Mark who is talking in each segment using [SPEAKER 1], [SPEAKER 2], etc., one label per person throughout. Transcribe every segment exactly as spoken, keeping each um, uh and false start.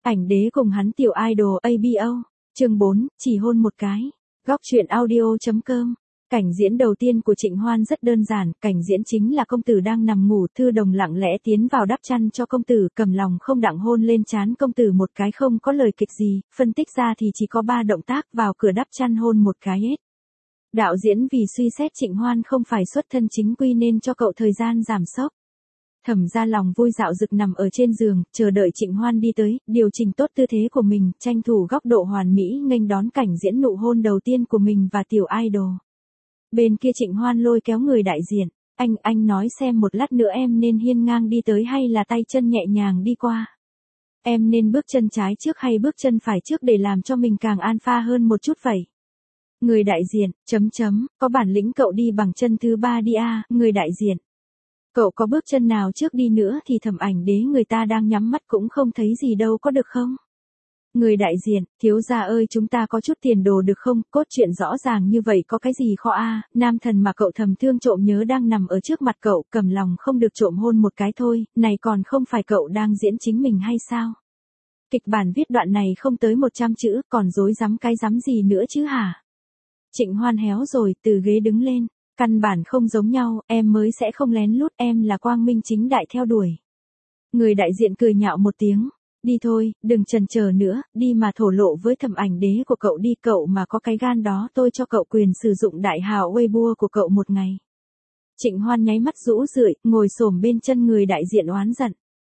[SPEAKER 1] Ảnh đế cùng hắn tiểu idol a bê o. Chương bốn, chỉ hôn một cái. Góc truyện audio.com. Cảnh diễn đầu tiên của Trịnh Hoan rất đơn giản, cảnh diễn chính là công tử đang nằm ngủ, Thư Đồng lặng lẽ tiến vào đắp chăn cho công tử, cầm lòng không đặng hôn lên trán công tử một cái, không có lời kịch gì, phân tích ra thì chỉ có ba động tác, vào cửa đắp chăn hôn một cái hết. Đạo diễn vì suy xét Trịnh Hoan không phải xuất thân chính quy nên cho cậu thời gian giảm sốc. Thẩm Gia lòng vui dạo dực nằm ở trên giường, chờ đợi Trịnh Hoan đi tới, điều chỉnh tốt tư thế của mình, tranh thủ góc độ hoàn mỹ nghênh đón cảnh diễn nụ hôn đầu tiên của mình và tiểu idol. Bên kia Trịnh Hoan lôi kéo người đại diện, anh, anh nói xem một lát nữa em nên hiên ngang đi tới hay là tay chân nhẹ nhàng đi qua. Em nên bước chân trái trước hay bước chân phải trước để làm cho mình càng alpha hơn một chút vậy. Người đại diện, chấm chấm, có bản lĩnh cậu đi bằng chân thứ ba đi a, người đại diện. Cậu có bước chân nào trước đi nữa thì Thẩm Ảnh Đế người ta đang nhắm mắt cũng không thấy gì đâu, có được không? Người đại diện, thiếu gia ơi chúng ta có chút tiền đồ được không, cốt truyện rõ ràng như vậy có cái gì khó a, nam thần mà cậu thầm thương trộm nhớ đang nằm ở trước mặt cậu, cầm lòng không được trộm hôn một cái thôi, này còn không phải cậu đang diễn chính mình hay sao? Kịch bản viết đoạn này không tới một trăm chữ, còn dối rắm cái rắm gì nữa chứ hả? Trịnh Hoan héo rồi, từ ghế đứng lên, căn bản không giống nhau, em mới sẽ không lén lút, em là quang minh chính đại theo đuổi. Người đại diện cười nhạo một tiếng. Đi thôi, đừng chần chờ nữa, đi mà thổ lộ với Thẩm Ảnh Đế của cậu đi, cậu mà có cái gan đó tôi cho cậu quyền sử dụng đại hào Weibo của cậu một ngày. Trịnh Hoan nháy mắt rũ rượi, ngồi xổm bên chân người đại diện oán giận.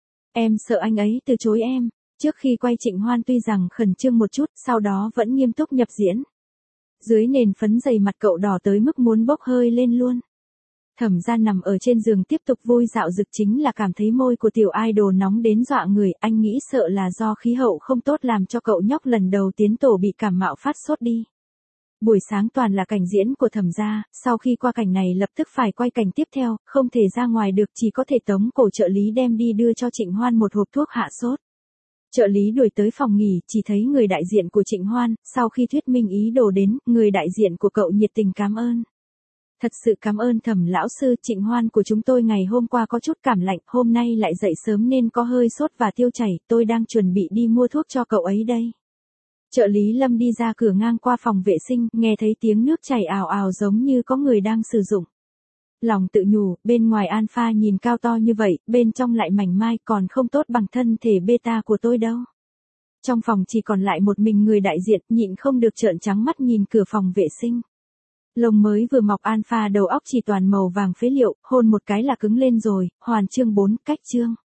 [SPEAKER 1] Em sợ anh ấy từ chối em. Trước khi quay Trịnh Hoan tuy rằng khẩn trương một chút, sau đó vẫn nghiêm túc nhập diễn. Dưới nền phấn dày mặt cậu đỏ tới mức muốn bốc hơi lên luôn. Thẩm Gia nằm ở trên giường tiếp tục vui dạo dực, chính là cảm thấy môi của tiểu idol nóng đến dọa người, anh nghĩ sợ là do khí hậu không tốt làm cho cậu nhóc lần đầu tiến tổ bị cảm mạo phát sốt đi. Buổi sáng toàn là cảnh diễn của Thẩm Gia, sau khi qua cảnh này lập tức phải quay cảnh tiếp theo, không thể ra ngoài được, chỉ có thể tống cổ trợ lý đem đi đưa cho Trịnh Hoan một hộp thuốc hạ sốt. Trợ lý đuổi tới phòng nghỉ, chỉ thấy người đại diện của Trịnh Hoan, sau khi thuyết minh ý đồ đến, người đại diện của cậu nhiệt tình cảm ơn. Thật sự cảm ơn Thẩm lão sư, Trịnh Hoan của chúng tôi ngày hôm qua có chút cảm lạnh, hôm nay lại dậy sớm nên có hơi sốt và tiêu chảy, tôi đang chuẩn bị đi mua thuốc cho cậu ấy đây. Trợ lý Lâm đi ra cửa ngang qua phòng vệ sinh, nghe thấy tiếng nước chảy ào ào giống như có người đang sử dụng. Lòng tự nhủ, bên ngoài alpha nhìn cao to như vậy, bên trong lại mảnh mai, còn không tốt bằng thân thể beta của tôi đâu. Trong phòng chỉ còn lại một mình người đại diện, nhịn không được trợn trắng mắt nhìn cửa phòng vệ sinh. Lông mới vừa mọc alpha đầu óc chỉ toàn màu vàng phế liệu, hôn một cái là cứng lên rồi. Hoàn chương bốn, cách chương.